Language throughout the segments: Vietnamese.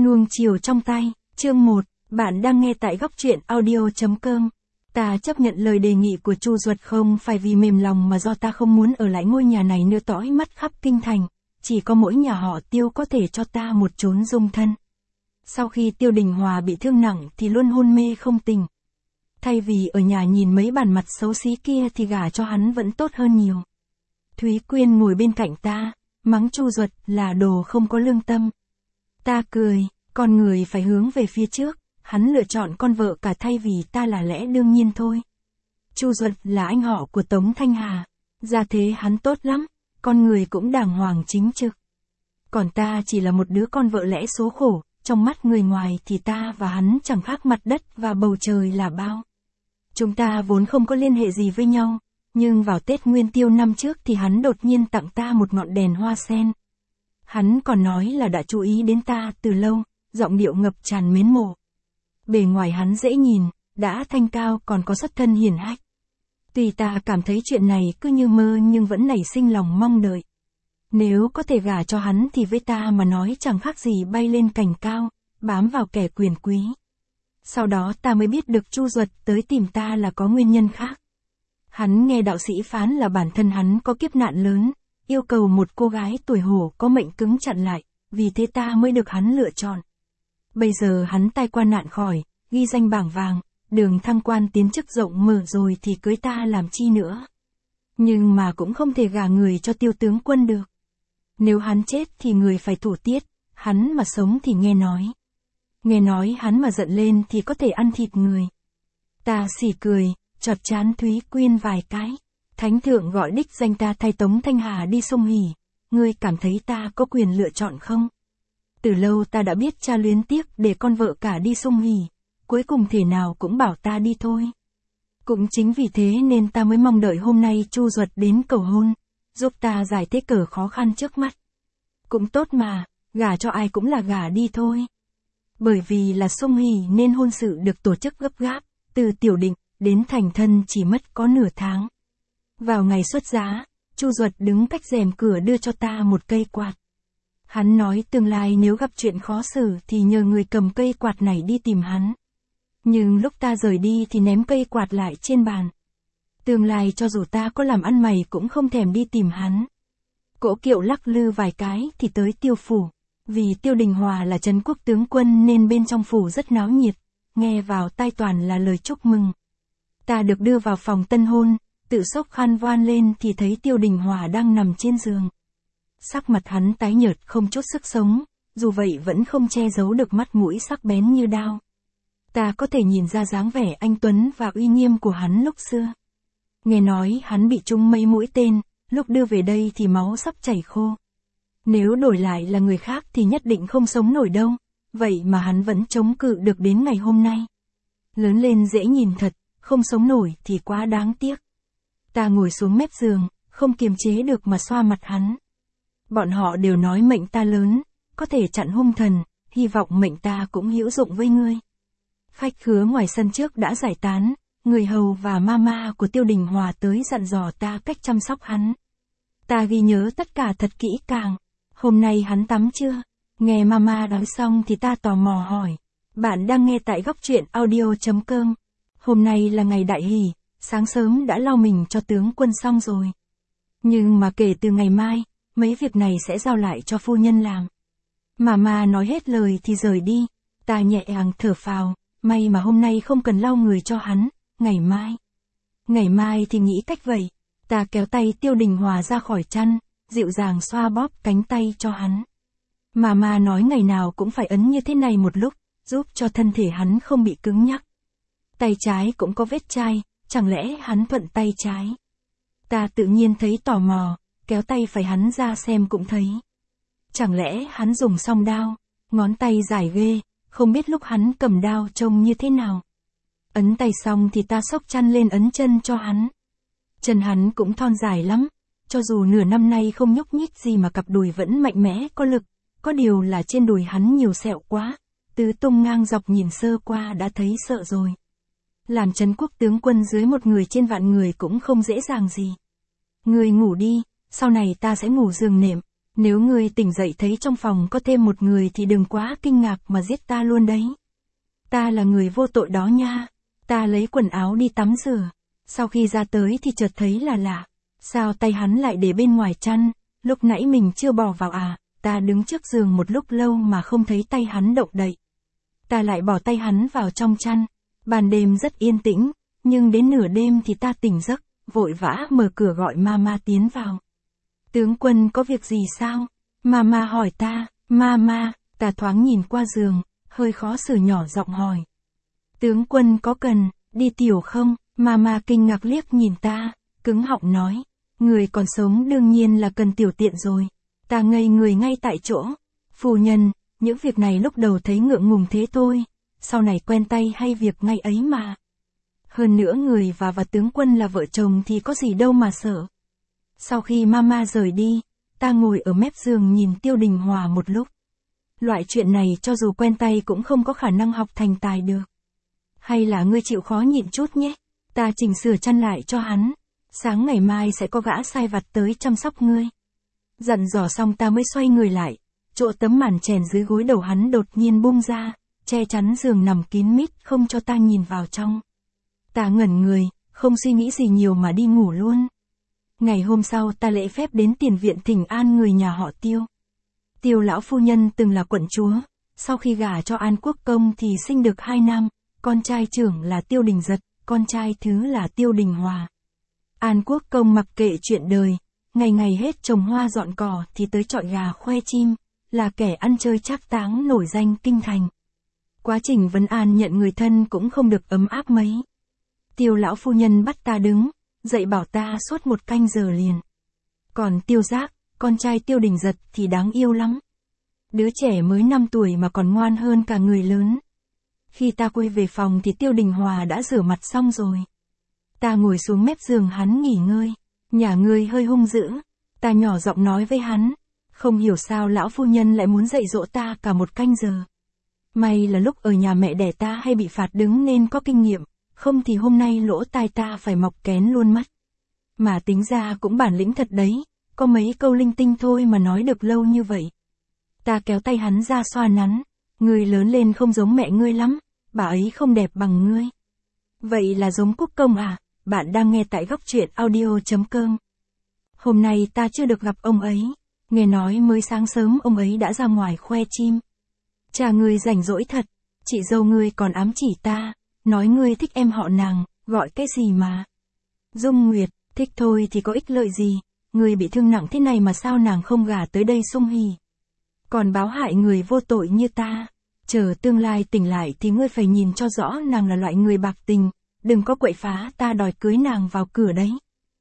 Nuông chiều trong tay, chương 1, bạn đang nghe tại góc truyện audio.com. Ta chấp nhận lời đề nghị của Chu Duật không phải vì mềm lòng mà do ta không muốn ở lại ngôi nhà này nữa dõi mắt khắp kinh thành, chỉ có mỗi nhà họ Tiêu có thể cho ta một chốn dung thân. Sau khi Tiêu Đình Hòa bị thương nặng thì luôn hôn mê không tỉnh. Thay vì ở nhà nhìn mấy bản mặt xấu xí kia thì gả cho hắn vẫn tốt hơn nhiều. Thúy Quyên ngồi bên cạnh ta, mắng Chu Duật là đồ không có lương tâm. Ta cười, con người phải hướng về phía trước, hắn lựa chọn con vợ cả thay vì ta là lẽ đương nhiên thôi. Chu Duật là anh họ của Tống Thanh Hà, gia thế hắn tốt lắm, con người cũng đàng hoàng chính trực. Còn ta chỉ là một đứa con vợ lẽ số khổ, trong mắt người ngoài thì ta và hắn chẳng khác mặt đất và bầu trời là bao. Chúng ta vốn không có liên hệ gì với nhau, nhưng vào Tết Nguyên Tiêu năm trước thì hắn đột nhiên tặng ta một ngọn đèn hoa sen. Hắn còn nói là đã chú ý đến ta từ lâu, giọng điệu ngập tràn mến mộ. Bề ngoài hắn dễ nhìn, đã thanh cao còn có xuất thân hiển hách. Tuy ta cảm thấy chuyện này cứ như mơ nhưng vẫn nảy sinh lòng mong đợi. Nếu có thể gả cho hắn thì với ta mà nói chẳng khác gì bay lên cành cao, bám vào kẻ quyền quý. Sau đó ta mới biết được Chu Duật tới tìm ta là có nguyên nhân khác. Hắn nghe đạo sĩ phán là bản thân hắn có kiếp nạn lớn, yêu cầu một cô gái tuổi hổ có mệnh cứng chặn lại, vì thế ta mới được hắn lựa chọn. Bây giờ hắn tai qua nạn khỏi, ghi danh bảng vàng, đường thăng quan tiến chức rộng mở rồi thì cưới ta làm chi nữa. Nhưng mà cũng không thể gả người cho Tiêu tướng quân được. Nếu hắn chết thì người phải thủ tiết, hắn mà sống thì nghe nói. Nghe nói hắn mà giận lên thì có thể ăn thịt người. Ta xỉ cười, chọt chán Thúy Quyên vài cái. Thánh thượng gọi đích danh ta thay Tống Thanh Hà đi sông Hỉ, ngươi cảm thấy ta có quyền lựa chọn không? Từ lâu ta đã biết cha luyến tiếc để con vợ cả đi sông Hỉ, cuối cùng thể nào cũng bảo ta đi thôi. Cũng chính vì thế nên ta mới mong đợi hôm nay Chu Duật đến cầu hôn, giúp ta giải thế cờ khó khăn trước mắt. Cũng tốt mà, gả cho ai cũng là gả đi thôi. Bởi vì là sông Hỉ nên hôn sự được tổ chức gấp gáp, từ tiểu định đến thành thân chỉ mất có nửa tháng. Vào ngày xuất giá, Chu Duật đứng cách rèm cửa đưa cho ta một cây quạt. Hắn nói tương lai nếu gặp chuyện khó xử thì nhờ người cầm cây quạt này đi tìm hắn. Nhưng lúc ta rời đi thì ném cây quạt lại trên bàn. Tương lai cho dù ta có làm ăn mày cũng không thèm đi tìm hắn. Cỗ kiệu lắc lư vài cái thì tới Tiêu phủ. Vì Tiêu Đình Hòa là trấn quốc tướng quân nên bên trong phủ rất náo nhiệt, nghe vào tai toàn là lời chúc mừng. Ta được đưa vào phòng tân hôn, tự xốc khăn voan lên thì thấy Tiêu Đình Hòa đang nằm trên giường. Sắc mặt hắn tái nhợt không chút sức sống, dù vậy vẫn không che giấu được mắt mũi sắc bén như đao. Ta có thể nhìn ra dáng vẻ anh tuấn và uy nghiêm của hắn lúc xưa. Nghe nói hắn bị trúng mấy mũi tên, lúc đưa về đây thì máu sắp chảy khô. Nếu đổi lại là người khác thì nhất định không sống nổi đâu, vậy mà hắn vẫn chống cự được đến ngày hôm nay. Lớn lên dễ nhìn thật, không sống nổi thì quá đáng tiếc. Ta ngồi xuống mép giường, không kiềm chế được mà xoa mặt hắn. Bọn họ đều nói mệnh ta lớn, có thể chặn hung thần, hy vọng mệnh ta cũng hữu dụng với ngươi. Khách khứa ngoài sân trước đã giải tán, người hầu và mama của Tiêu Đình Hòa tới dặn dò ta cách chăm sóc hắn. Ta ghi nhớ tất cả thật kỹ càng. Hôm nay hắn tắm chưa? Nghe mama nói xong thì ta tò mò hỏi. Bạn đang nghe tại góc truyện audio.com. Hôm nay là ngày đại hỷ, sáng sớm đã lau mình cho tướng quân xong rồi. Nhưng mà kể từ ngày mai, mấy việc này sẽ giao lại cho phu nhân làm. Mama nói hết lời thì rời đi. Ta nhẹ nhàng thở phào, may mà hôm nay không cần lau người cho hắn, ngày mai. Ngày mai thì nghĩ cách vậy. Ta kéo tay Tiêu Đình Hòa ra khỏi chăn, dịu dàng xoa bóp cánh tay cho hắn. Mama nói ngày nào cũng phải ấn như thế này một lúc, giúp cho thân thể hắn không bị cứng nhắc. Tay trái cũng có vết chai, chẳng lẽ hắn thuận tay trái? Ta tự nhiên thấy tò mò, kéo tay phải hắn ra xem cũng thấy. Chẳng lẽ hắn dùng song đao, ngón tay dài ghê, không biết lúc hắn cầm đao trông như thế nào. Ấn tay xong thì ta xốc chăn lên ấn chân cho hắn. Chân hắn cũng thon dài lắm, cho dù nửa năm nay không nhúc nhích gì mà cặp đùi vẫn mạnh mẽ có lực, có điều là trên đùi hắn nhiều sẹo quá, tứ tung ngang dọc nhìn sơ qua đã thấy sợ rồi. Làm trấn quốc tướng quân dưới một người trên vạn người cũng không dễ dàng gì. Người ngủ đi, sau này ta sẽ ngủ giường nệm, Nếu ngươi tỉnh dậy thấy trong phòng có thêm một người thì đừng quá kinh ngạc mà giết ta luôn đấy. Ta là người vô tội đó nha. Ta lấy quần áo đi tắm rửa. Sau khi ra tới thì chợt thấy là lạ. Sao tay hắn lại để bên ngoài chăn, lúc nãy mình chưa bỏ vào à? Ta đứng trước giường một lúc lâu mà không thấy tay hắn động đậy. Ta lại bỏ tay hắn vào trong chăn. Ban đêm rất yên tĩnh, nhưng đến nửa đêm thì ta tỉnh giấc, vội vã mở cửa gọi Mama tiến vào. Tướng quân có việc gì sao? Mama hỏi ta. Mama, ta thoáng nhìn qua giường, hơi khó xử nhỏ giọng hỏi. Tướng quân có cần đi tiểu không? Mama kinh ngạc liếc nhìn ta, cứng họng nói. Người còn sống đương nhiên là cần tiểu tiện rồi. Ta ngây người ngay tại chỗ. Phu nhân, những việc này lúc đầu thấy ngượng ngùng thế thôi, sau này quen tay hay việc ngay ấy mà. Hơn nữa người và tướng quân là vợ chồng thì có gì đâu mà sợ. Sau khi Mama rời đi, ta ngồi ở mép giường nhìn Tiêu Đình Hòa một lúc. Loại chuyện này cho dù quen tay cũng không có khả năng học thành tài được. Hay là ngươi chịu khó nhịn chút nhé, ta chỉnh sửa chăn lại cho hắn. Sáng ngày mai sẽ có gã sai vặt tới chăm sóc ngươi. Dặn dò xong ta mới xoay người lại, chỗ tấm màn chèn dưới gối đầu hắn đột nhiên bung ra, che chắn giường nằm kín mít không cho ta nhìn vào trong. Ta ngẩn người, không suy nghĩ gì nhiều mà đi ngủ luôn. Ngày hôm sau ta lễ phép đến tiền viện thỉnh an người nhà họ Tiêu. Tiêu lão phu nhân từng là quận chúa, sau khi gả cho An Quốc Công thì sinh được 2 nam, con trai trưởng là Tiêu Đình Giật, con trai thứ là Tiêu Đình Hòa. An Quốc Công mặc kệ chuyện đời, ngày ngày hết trồng hoa dọn cỏ thì tới chọi gà khoe chim, là kẻ ăn chơi trác táng nổi danh kinh thành. Quá trình vấn an nhận người thân cũng không được ấm áp mấy. Tiêu lão phu nhân bắt ta đứng, dạy bảo ta suốt 1 canh giờ liền. Còn Tiêu Giác, con trai Tiêu Đình Giật thì đáng yêu lắm. Đứa trẻ mới 5 tuổi mà còn ngoan hơn cả người lớn. Khi ta quay về phòng thì Tiêu Đình Hòa đã rửa mặt xong rồi. Ta ngồi xuống mép giường hắn nghỉ ngơi. Nhà ngươi hơi hung dữ. Ta nhỏ giọng nói với hắn. Không hiểu sao lão phu nhân lại muốn dạy dỗ ta cả 1 canh giờ. May là lúc ở nhà mẹ đẻ ta hay bị phạt đứng nên có kinh nghiệm. Không thì hôm nay lỗ tai ta phải mọc kén luôn mất. Mà tính ra cũng bản lĩnh thật đấy. Có mấy câu linh tinh thôi mà nói được lâu như vậy. Ta kéo tay hắn ra xoa nắn. Ngươi lớn lên không giống mẹ ngươi lắm. Bà ấy không đẹp bằng ngươi. Vậy là giống Quốc Công à? Bạn đang nghe tại Góc Truyện Audio.com. Hôm nay ta chưa được gặp ông ấy. Nghe nói mới sáng sớm ông ấy đã ra ngoài khoe chim. Cha ngươi rảnh rỗi thật. Chị dâu ngươi còn ám chỉ ta. Nói ngươi thích em họ nàng, gọi cái gì mà. Dung Nguyệt, thích thôi thì có ích lợi gì. Ngươi bị thương nặng thế này mà sao nàng không gả tới đây sung hỉ. Còn báo hại người vô tội như ta. Chờ tương lai tỉnh lại thì ngươi phải nhìn cho rõ nàng là loại người bạc tình. Đừng có quậy phá ta đòi cưới nàng vào cửa đấy.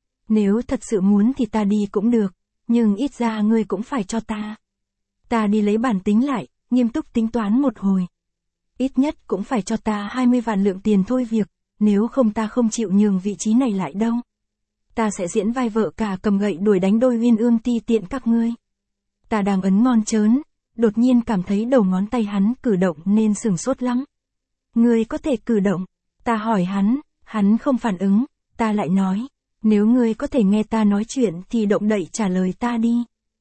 Nếu thật sự muốn thì ta đi cũng được. Nhưng ít ra ngươi cũng phải cho ta. Ta đi lấy bản tính lại, nghiêm túc tính toán một hồi. Ít nhất cũng phải cho ta 20 vạn lượng tiền thôi việc. Nếu không ta không chịu nhường vị trí này lại đâu. Ta sẽ diễn vai vợ cả cầm gậy đuổi đánh đôi uyên ương ti tiện các ngươi. Ta đang ấn ngon trớn. Đột nhiên cảm thấy đầu ngón tay hắn cử động nên sửng sốt lắm. Ngươi có thể cử động. Ta hỏi hắn không phản ứng. Ta lại nói, nếu ngươi có thể nghe ta nói chuyện thì động đậy trả lời ta đi.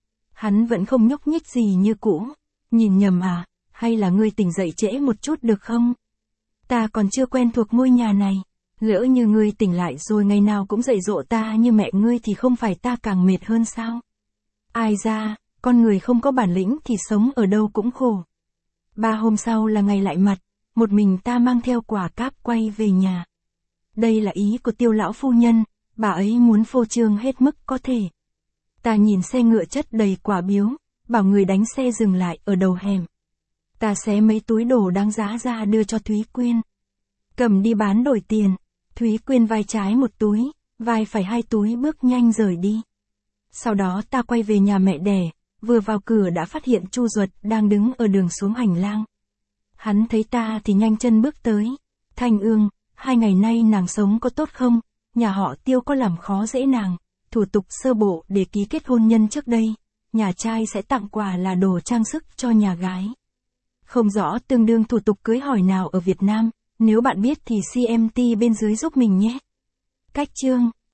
Hắn vẫn không nhúc nhích gì như cũ. Nhìn nhầm à, hay là ngươi tỉnh dậy trễ một chút được không? Ta còn chưa quen thuộc ngôi nhà này. Lỡ như ngươi tỉnh lại rồi ngày nào cũng dạy dỗ ta như mẹ ngươi thì không phải ta càng mệt hơn sao? Ai ra, con người không có bản lĩnh thì sống ở đâu cũng khổ. 3 hôm sau là ngày lại mặt, một mình ta mang theo quả cáp quay về nhà. Đây là ý của Tiêu lão phu nhân, bà ấy muốn phô trương hết mức có thể. Ta nhìn xe ngựa chất đầy quả biếu, bảo người đánh xe dừng lại ở đầu hẻm. Ta xé mấy túi đồ đáng giá ra đưa cho Thúy Quyên. Cầm đi bán đổi tiền. Thúy Quyên vai trái 1 túi, vai phải 2 túi bước nhanh rời đi. Sau đó ta quay về nhà mẹ đẻ, vừa vào cửa đã phát hiện Chu Duật đang đứng ở đường xuống hành lang. Hắn thấy ta thì nhanh chân bước tới. Thanh Ương, 2 ngày nay nàng sống có tốt không? Nhà họ Tiêu có làm khó dễ nàng. Thủ tục sơ bộ để ký kết hôn nhân trước đây. Nhà trai sẽ tặng quà là đồ trang sức cho nhà gái. Không rõ tương đương thủ tục cưới hỏi nào ở Việt Nam. Nếu bạn biết thì CMT bên dưới giúp mình nhé. Cách chương